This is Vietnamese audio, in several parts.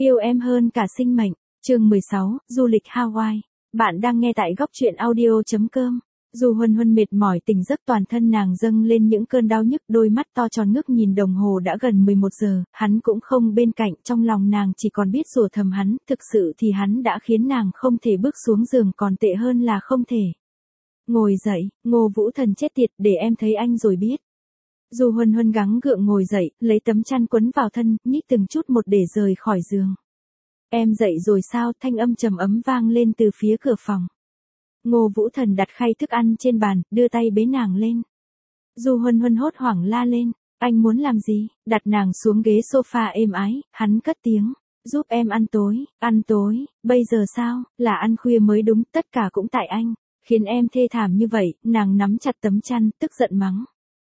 Yêu em hơn cả sinh mệnh. Chương 16, du lịch Hawaii. Bạn đang nghe tại góc truyện audio.com. Dù Huân Huân mệt mỏi tỉnh giấc, toàn thân nàng dâng lên những cơn đau nhức, đôi mắt to tròn ngước nhìn đồng hồ đã gần 11 giờ, hắn cũng không bên cạnh, trong lòng nàng chỉ còn biết rủa thầm hắn, thực sự thì hắn đã khiến nàng không thể bước xuống giường, còn tệ hơn là không thể ngồi dậy. Ngô Vũ Thần chết tiệt, để em thấy anh rồi biết. Dù Huân Huân gắng gượng ngồi dậy, lấy tấm chăn quấn vào thân, nhích từng chút một để rời khỏi giường. Em dậy rồi sao? Thanh âm trầm ấm vang lên từ phía cửa phòng. Ngô Vũ Thần đặt khay thức ăn trên bàn, đưa tay bế nàng lên. Dù Huân Huân hốt hoảng la lên, anh muốn làm gì? Đặt nàng xuống ghế sofa êm ái, hắn cất tiếng, giúp em ăn tối, bây giờ sao? Là ăn khuya mới đúng, tất cả cũng tại anh, khiến em thê thảm như vậy. Nàng nắm chặt tấm chăn, tức giận mắng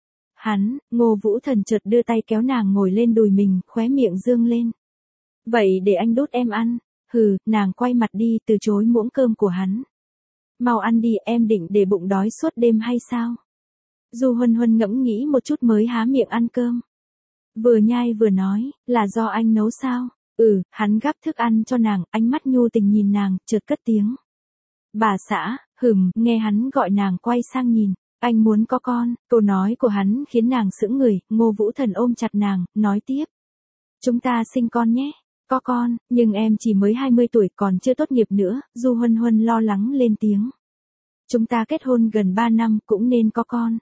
hắn. Ngô Vũ Thần chợt đưa tay kéo nàng ngồi lên đùi mình, khóe miệng dương lên. Vậy để anh đút em ăn. Hừ, nàng quay mặt đi, từ chối muỗng cơm của hắn. Mau ăn đi, em định để bụng đói suốt đêm hay sao? Dù Huân Huân ngẫm nghĩ một chút mới há miệng ăn cơm. Vừa nhai vừa nói, là do anh nấu sao? Hắn gắp thức ăn cho nàng, ánh mắt nhu tình nhìn nàng, chợt cất tiếng. Bà xã. Nghe hắn gọi nàng quay sang nhìn. Anh muốn có con. Câu nói của hắn khiến nàng sững người. Ngô Vũ Thần ôm chặt nàng, nói tiếp. Chúng ta sinh con nhé. Có con, nhưng em chỉ mới 20 tuổi, còn chưa tốt nghiệp nữa. Du Huân Huân lo lắng lên tiếng. Chúng ta kết hôn gần 3 năm, cũng nên có con.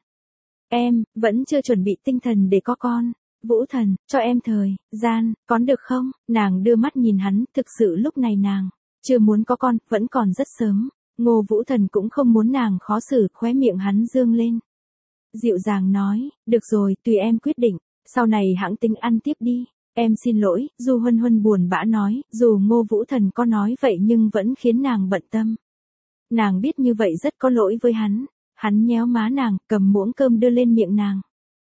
Em vẫn chưa chuẩn bị tinh thần để có con. Vũ Thần, cho em thời gian, con được không? Nàng đưa mắt nhìn hắn, thực sự lúc này nàng chưa muốn có con, vẫn còn rất sớm. Ngô Vũ Thần cũng không muốn nàng khó xử, khóe miệng hắn dương lên. Dịu dàng nói, được rồi, tùy em quyết định, sau này hãng tính ăn tiếp đi. Em xin lỗi, Du Huân Huân buồn bã nói, dù Ngô Vũ Thần có nói vậy nhưng vẫn khiến nàng bận tâm. Nàng biết như vậy rất có lỗi với hắn. Hắn nhéo má nàng, cầm muỗng cơm đưa lên miệng nàng.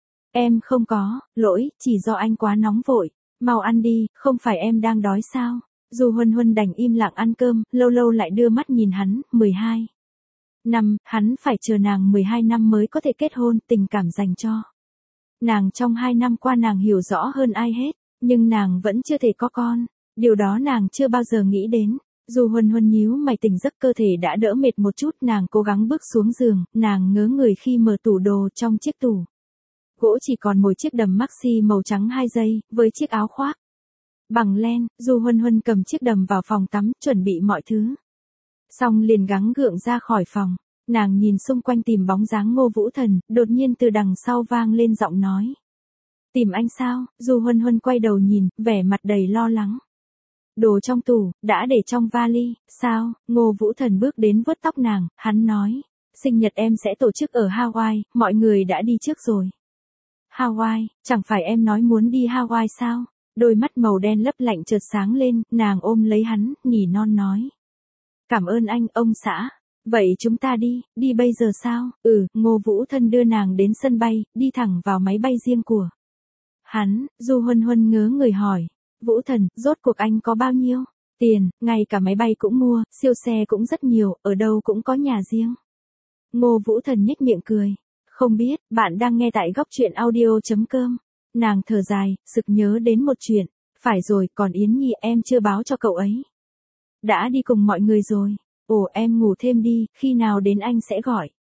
Em không có lỗi, chỉ do anh quá nóng vội. Mau ăn đi, không phải em đang đói sao? Dù Huân Huân đành im lặng ăn cơm, lâu lâu lại đưa mắt nhìn hắn. 12 năm, hắn phải chờ nàng 12 năm mới có thể kết hôn. Tình cảm dành cho nàng trong 2 năm qua nàng hiểu rõ hơn ai hết, nhưng nàng vẫn chưa thể có con. Điều đó nàng chưa bao giờ nghĩ đến. Dù Huân Huân nhíu mày tỉnh giấc, cơ thể đã đỡ mệt một chút, nàng cố gắng bước xuống giường, nàng ngớ người khi mở tủ đồ. Trong chiếc tủ gỗ chỉ còn một chiếc đầm maxi màu trắng 2 giây, với chiếc áo khoác bằng len. Dù Huân Huân cầm chiếc đầm vào phòng tắm, chuẩn bị mọi thứ. Xong liền gắng gượng ra khỏi phòng. Nàng nhìn xung quanh tìm bóng dáng Ngô Vũ Thần, đột nhiên từ đằng sau vang lên giọng nói. Tìm anh sao? Dù Huân Huân quay đầu nhìn, vẻ mặt đầy lo lắng. Đồ trong tủ, đã để trong vali, sao? Ngô Vũ Thần bước đến vuốt tóc nàng, hắn nói. Sinh nhật em sẽ tổ chức ở Hawaii, mọi người đã đi trước rồi. Hawaii, chẳng phải em nói muốn đi Hawaii sao? Đôi mắt màu đen lấp lạnh chợt sáng lên, nàng ôm lấy hắn, nỉ non nói. Cảm ơn anh, ông xã. Vậy chúng ta đi bây giờ sao? Ngô Vũ Thần đưa nàng đến sân bay, đi thẳng vào máy bay riêng của hắn. Du Huân Huân ngớ người hỏi. Vũ Thần, rốt cuộc anh có bao nhiêu tiền? Ngay cả máy bay cũng mua, siêu xe cũng rất nhiều, ở đâu cũng có nhà riêng. Ngô Vũ Thần nhếch miệng cười. Không biết, bạn đang nghe tại góc truyện audio.com. Nàng thở dài, sực nhớ đến một chuyện. Phải rồi, còn Yến Nhi em chưa báo cho cậu ấy. Đã đi cùng mọi người rồi. Ồ, em ngủ thêm đi, khi nào đến anh sẽ gọi.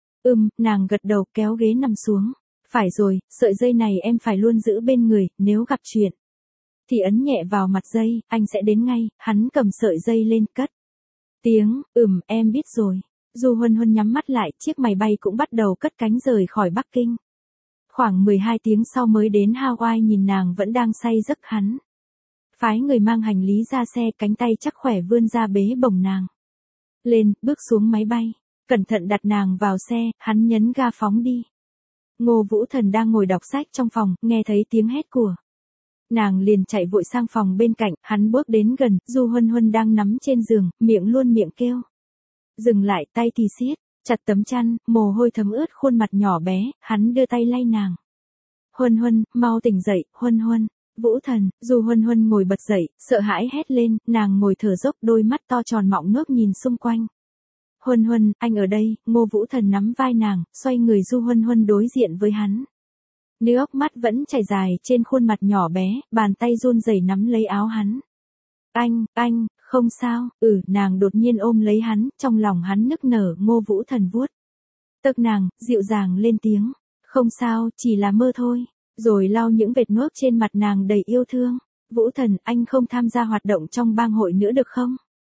Nàng gật đầu, kéo ghế nằm xuống. Phải rồi, sợi dây này em phải luôn giữ bên người, nếu gặp chuyện thì ấn nhẹ vào mặt dây, anh sẽ đến ngay. Hắn cầm sợi dây lên, cất tiếng. Em biết rồi. Dù Huân Huân nhắm mắt lại, chiếc máy bay cũng bắt đầu cất cánh rời khỏi Bắc Kinh. Khoảng 12 tiếng sau mới đến Hawaii. Nhìn nàng vẫn đang say giấc, hắn phái người mang hành lý ra xe, cánh tay chắc khỏe vươn ra bế bổng nàng lên, bước xuống máy bay, cẩn thận đặt nàng vào xe. Hắn nhấn ga phóng đi. Ngô Vũ Thần đang ngồi đọc sách trong phòng, nghe thấy tiếng hét của nàng liền chạy vội sang phòng bên cạnh. Hắn bước đến gần, Du Huân Huân đang nắm trên giường, miệng luôn miệng kêu. Dừng lại, tay thì siết chặt tấm chăn, mồ hôi thấm ướt khuôn mặt nhỏ bé. Hắn đưa tay lay nàng. Huân Huân, mau tỉnh dậy, Huân Huân. Vũ Thần. Du Huân Huân ngồi bật dậy, sợ hãi hét lên, nàng ngồi thở dốc, đôi mắt to tròn mọng nước nhìn xung quanh. Huân Huân, anh ở đây. Ngô Vũ Thần nắm vai nàng, xoay người. Du Huân Huân đối diện với hắn. Nước mắt vẫn chảy dài trên khuôn mặt nhỏ bé, bàn tay run rẩy nắm lấy áo hắn. Anh, không sao, nàng đột nhiên ôm lấy hắn, trong lòng hắn nức nở. Ngô Vũ Thần vuốt tóc nàng, dịu dàng lên tiếng, không sao, chỉ là mơ thôi, rồi lau những vệt nốt trên mặt nàng đầy yêu thương. Vũ Thần, anh không tham gia hoạt động trong bang hội nữa được không?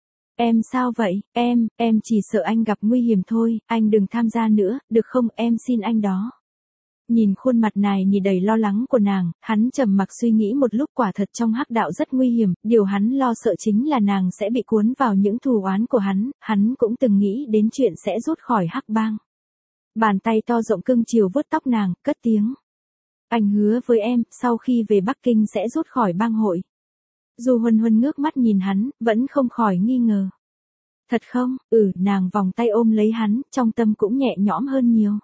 Em sao vậy, em chỉ sợ anh gặp nguy hiểm thôi, anh đừng tham gia nữa, được không, em xin anh đó. Nhìn khuôn mặt này nhì đầy lo lắng của nàng, hắn trầm mặc suy nghĩ một lúc. Quả thật trong hắc đạo rất nguy hiểm, điều hắn lo sợ chính là nàng sẽ bị cuốn vào những thù oán của hắn cũng từng nghĩ đến chuyện sẽ rút khỏi hắc bang. Bàn tay to rộng cưng chiều vuốt tóc nàng, cất tiếng. Anh hứa với em, sau khi về Bắc Kinh sẽ rút khỏi bang hội. Du Huân Huân ngước mắt nhìn hắn, vẫn không khỏi nghi ngờ. Thật không? Nàng vòng tay ôm lấy hắn, trong tâm cũng nhẹ nhõm hơn nhiều.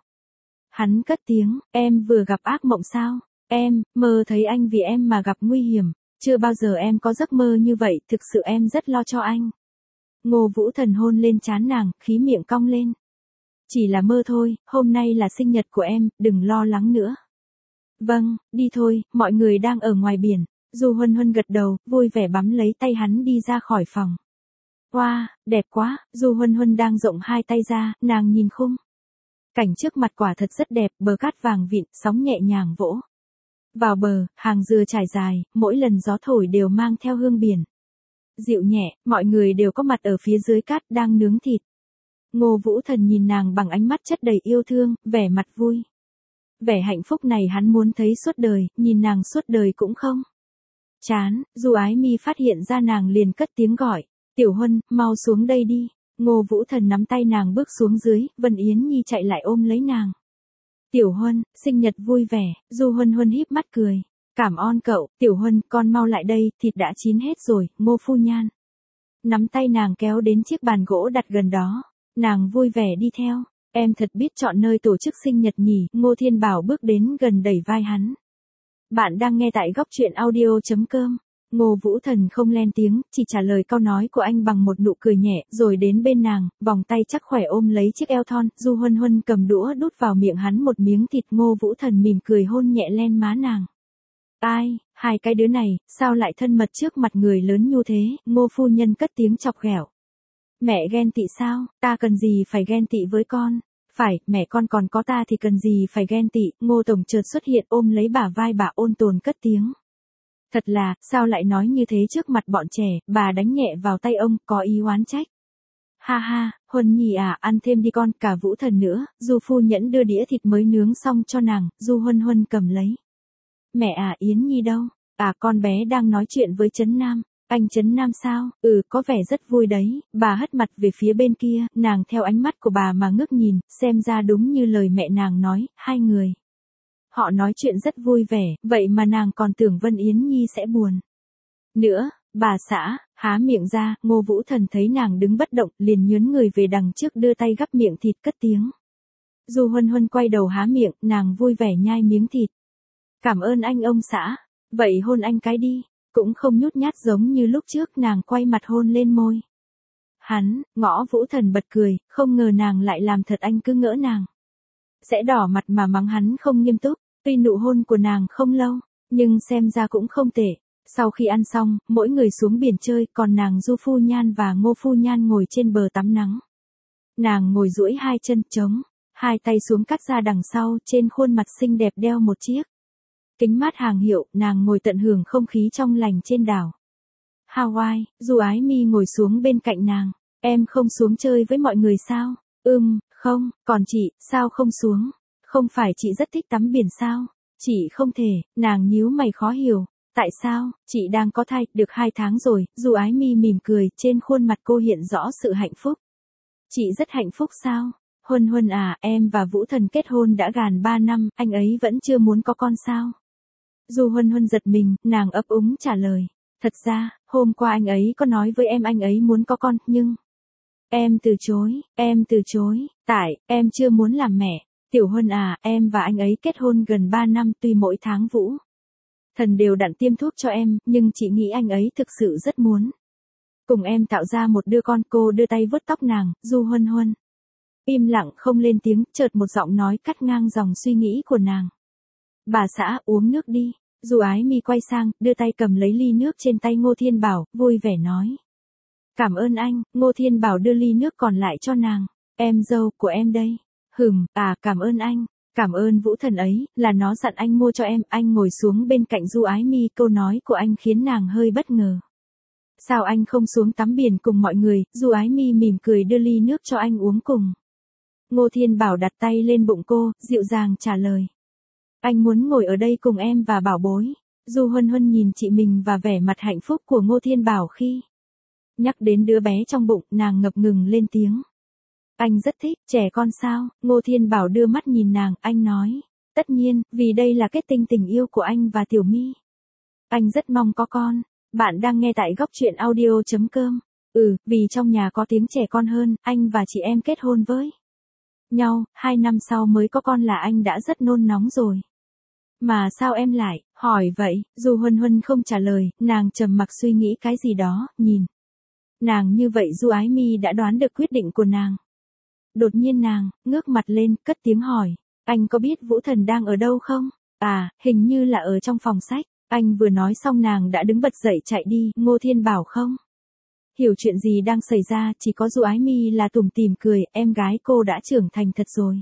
Hắn cất tiếng, em vừa gặp ác mộng sao? Em, mơ thấy anh vì em mà gặp nguy hiểm. Chưa bao giờ em có giấc mơ như vậy, thực sự em rất lo cho anh. Ngô Vũ Thần hôn lên trán nàng, khí miệng cong lên. Chỉ là mơ thôi, hôm nay là sinh nhật của em, đừng lo lắng nữa. Vâng, đi thôi, mọi người đang ở ngoài biển. Du Huân Huân gật đầu, vui vẻ bắm lấy tay hắn đi ra khỏi phòng. Wow, đẹp quá, Du Huân Huân đang rộng hai tay ra, nàng nhìn khung cảnh trước mặt quả thật rất đẹp, bờ cát vàng vịn, sóng nhẹ nhàng vỗ vào bờ, hàng dừa trải dài, mỗi lần gió thổi đều mang theo hương biển dịu nhẹ. Mọi người đều có mặt ở phía dưới cát đang nướng thịt. Ngô Vũ Thần nhìn nàng bằng ánh mắt chất đầy yêu thương, vẻ mặt vui. Vẻ hạnh phúc này hắn muốn thấy suốt đời, nhìn nàng suốt đời cũng không chán. Du Ái Mi phát hiện ra nàng liền cất tiếng gọi, Tiểu Huân, mau xuống đây đi. Ngô Vũ Thần nắm tay nàng bước xuống dưới, Vân Yến Nhi chạy lại ôm lấy nàng. Tiểu Huân, sinh nhật vui vẻ. Du Huân Huân híp mắt cười. Cảm ơn cậu, Tiểu Huân, con mau lại đây, thịt đã chín hết rồi. Ngô phu nhan nắm tay nàng kéo đến chiếc bàn gỗ đặt gần đó. Nàng vui vẻ đi theo. Em thật biết chọn nơi tổ chức sinh nhật nhỉ. Ngô Thiên Bảo bước đến gần đẩy vai hắn. Bạn đang nghe tại góc truyện audio.com. Ngô Vũ Thần không lên tiếng, chỉ trả lời câu nói của anh bằng một nụ cười nhẹ, rồi đến bên nàng, vòng tay chắc khỏe ôm lấy chiếc eo thon. Du Huân Huân cầm đũa đút vào miệng hắn một miếng thịt. Ngô Vũ Thần mỉm cười hôn nhẹ lên má nàng. Ai, hai cái đứa này, sao lại thân mật trước mặt người lớn như thế? Ngô phu nhân cất tiếng chọc ghẹo. Mẹ ghen tị sao? Ta cần gì phải ghen tị với con? Phải, mẹ con còn có ta thì cần gì phải ghen tị? Ngô Tổng chợt xuất hiện ôm lấy bả vai bà, ôn tồn cất tiếng. Thật là, sao lại nói như thế trước mặt bọn trẻ? Bà đánh nhẹ vào tay ông, có ý oán trách. Ha ha, Huân Nhi à, ăn thêm đi con, cả Vũ Thần nữa. Du phu nhẫn đưa đĩa thịt mới nướng xong cho nàng. Du Huân Huân cầm lấy. Mẹ à, Yến Nhi đâu? À, con bé đang nói chuyện với Trấn Nam. Anh Trấn Nam sao? Có vẻ rất vui đấy. Bà hất mặt về phía bên kia, nàng theo ánh mắt của bà mà ngước nhìn, xem ra đúng như lời mẹ nàng nói, hai người. Họ nói chuyện rất vui vẻ, vậy mà nàng còn tưởng Vân Yến Nhi sẽ buồn. Nữa, bà xã, há miệng ra. Ngô Vũ Thần thấy nàng đứng bất động, liền nhớn người về đằng trước đưa tay gắp miệng thịt, cất tiếng. Du Huân Huân quay đầu há miệng, nàng vui vẻ nhai miếng thịt. Cảm ơn anh ông xã. Vậy hôn anh cái đi. Cũng không nhút nhát giống như lúc trước. Nàng quay mặt hôn lên môi hắn. Ngõ Vũ Thần bật cười, không ngờ nàng lại làm thật. Anh cứ ngỡ nàng sẽ đỏ mặt mà mắng hắn không nghiêm túc. Tuy nụ hôn của nàng không lâu, nhưng xem ra cũng không tệ. Sau khi ăn xong, mỗi người xuống biển chơi, còn nàng Du phu nhan và Ngô phu nhan ngồi trên bờ tắm nắng. Nàng ngồi duỗi hai chân trống, hai tay xuống cắt ra đằng sau, trên khuôn mặt xinh đẹp đeo một chiếc kính mát hàng hiệu. Nàng ngồi tận hưởng không khí trong lành trên đảo Hawaii. Du Ái Mi ngồi xuống bên cạnh nàng. Em không xuống chơi với mọi người sao? Không, còn chị, sao không xuống? Không phải chị rất thích tắm biển sao? Chị không thể. Nàng nhíu mày khó hiểu. Tại sao? Chị đang có thai, được 2 tháng rồi. Du Ái Mi mỉm cười, trên khuôn mặt cô hiện rõ sự hạnh phúc. Chị rất hạnh phúc sao? Huân Huân à, em và Vũ Thần kết hôn đã gần 3 năm, anh ấy vẫn chưa muốn có con sao? Du Huân Huân giật mình, nàng ấp úng trả lời. Thật ra, hôm qua anh ấy có nói với em anh ấy muốn có con, nhưng em từ chối, tại, em chưa muốn làm mẹ. Tiểu Huân à, em và anh ấy kết hôn gần 3 năm, tuy mỗi tháng Vũ Thần đều đặn tiêm thuốc cho em, nhưng chị nghĩ anh ấy thực sự rất muốn cùng em tạo ra một đứa con. Cô đưa tay vuốt tóc nàng. Du Huân Huân im lặng không lên tiếng, chợt một giọng nói cắt ngang dòng suy nghĩ của nàng. Bà xã, uống nước đi. Du Ái Mi quay sang, đưa tay cầm lấy ly nước trên tay Ngô Thiên Bảo, vui vẻ nói. Cảm ơn anh. Ngô Thiên Bảo đưa ly nước còn lại cho nàng. Em dâu của em đây. Cảm ơn anh. Cảm ơn Vũ Thần ấy, là nó dặn anh mua cho em. Anh ngồi xuống bên cạnh Du Ái Mi, câu nói của anh khiến nàng hơi bất ngờ. Sao anh không xuống tắm biển cùng mọi người? Du Ái Mi mỉm cười đưa ly nước cho anh uống cùng. Ngô Thiên Bảo đặt tay lên bụng cô, dịu dàng trả lời. Anh muốn ngồi ở đây cùng em và bảo bối. Du Huân Huân nhìn chị mình và vẻ mặt hạnh phúc của Ngô Thiên Bảo khi nhắc đến đứa bé trong bụng, nàng ngập ngừng lên tiếng. Anh rất thích, trẻ con sao? Ngô Thiên Bảo đưa mắt nhìn nàng, anh nói. Tất nhiên, vì đây là kết tinh tình yêu của anh và Tiểu My. Anh rất mong có con. Bạn đang nghe tại góc truyện audio.com. Vì trong nhà có tiếng trẻ con hơn, anh và chị em kết hôn với nhau, 2 năm sau mới có con là anh đã rất nôn nóng rồi. Mà sao em lại hỏi vậy? Du Huân Huân không trả lời, nàng trầm mặc suy nghĩ cái gì đó, nhìn nàng như vậy Du Ái Mi đã đoán được quyết định của nàng. Đột nhiên nàng ngước mặt lên, cất tiếng hỏi, anh có biết Vũ Thần đang ở đâu không? Hình như là ở trong phòng sách. Anh vừa nói xong nàng đã đứng bật dậy chạy đi. Ngô Thiên Bảo không hiểu chuyện gì đang xảy ra, chỉ có Du Ái Mi là tủm tỉm cười, em gái cô đã trưởng thành thật rồi.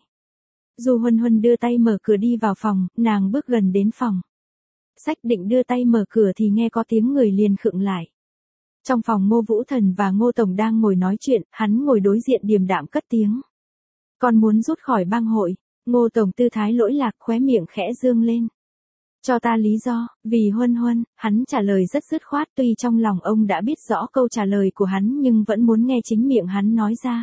Du Huân Huân đưa tay mở cửa đi vào phòng, nàng bước gần đến phòng sách định đưa tay mở cửa thì nghe có tiếng người liền khựng lại. Trong phòng Ngô Vũ Thần và Ngô Tổng đang ngồi nói chuyện, hắn ngồi đối diện điềm đạm cất tiếng. Con muốn rút khỏi bang hội. Ngô Tổng tư thái lỗi lạc, khóe miệng khẽ dương lên. Cho ta lý do. Vì Huân Huân. Hắn trả lời rất dứt khoát, tuy trong lòng ông đã biết rõ câu trả lời của hắn nhưng vẫn muốn nghe chính miệng hắn nói ra.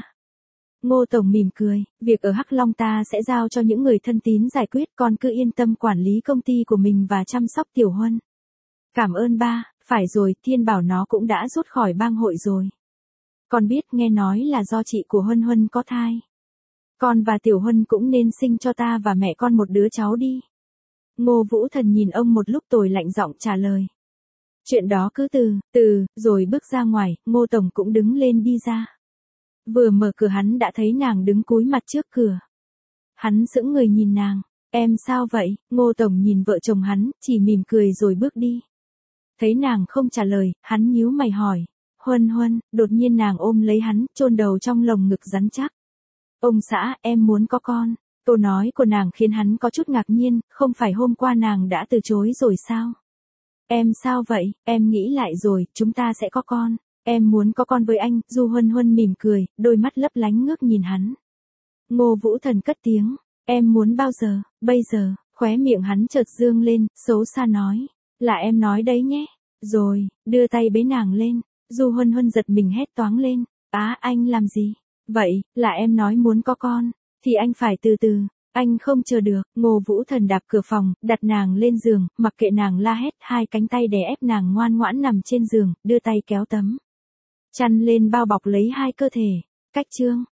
Ngô Tổng mỉm cười, việc ở Hắc Long ta sẽ giao cho những người thân tín giải quyết, con cứ yên tâm quản lý công ty của mình và chăm sóc Tiểu Huân. Cảm ơn ba. Phải rồi, Thiên Bảo nó cũng đã rút khỏi bang hội rồi. Con biết, nghe nói là do chị của Huân Huân có thai. Con và Tiểu Huân cũng nên sinh cho ta và mẹ con một đứa cháu đi. Ngô Vũ Thần nhìn ông một lúc rồi lạnh giọng trả lời. Chuyện đó cứ từ, rồi bước ra ngoài. Ngô Tổng cũng đứng lên đi ra. Vừa mở cửa hắn đã thấy nàng đứng cúi mặt trước cửa. Hắn sững người nhìn nàng. Em sao vậy? Ngô Tổng nhìn vợ chồng hắn, chỉ mỉm cười rồi bước đi. Thấy nàng không trả lời, hắn nhíu mày hỏi. Huân Huân. Đột nhiên nàng ôm lấy hắn, chôn đầu trong lồng ngực rắn chắc. Ông xã, em muốn có con. Câu nói của nàng khiến hắn có chút ngạc nhiên, không phải hôm qua nàng đã từ chối rồi sao? Em sao vậy? Em nghĩ lại rồi, chúng ta sẽ có con. Em muốn có con với anh. Du Huân Huân mỉm cười, đôi mắt lấp lánh ngước nhìn hắn. Ngô Vũ Thần cất tiếng. Em muốn bao giờ? Bây giờ. Khóe miệng hắn chợt dương lên, xấu xa nói. Là em nói đấy nhé. Rồi, đưa tay bế nàng lên. Du Huân Huân giật mình hét toáng lên. Anh làm gì? Vậy, là em nói muốn có con. Thì anh phải từ từ. Anh không chờ được. Ngô Vũ Thần đạp cửa phòng, đặt nàng lên giường, mặc kệ nàng la hét, hai cánh tay đè ép nàng ngoan ngoãn nằm trên giường, đưa tay kéo tấm chăn lên bao bọc lấy hai cơ thể. Cách chương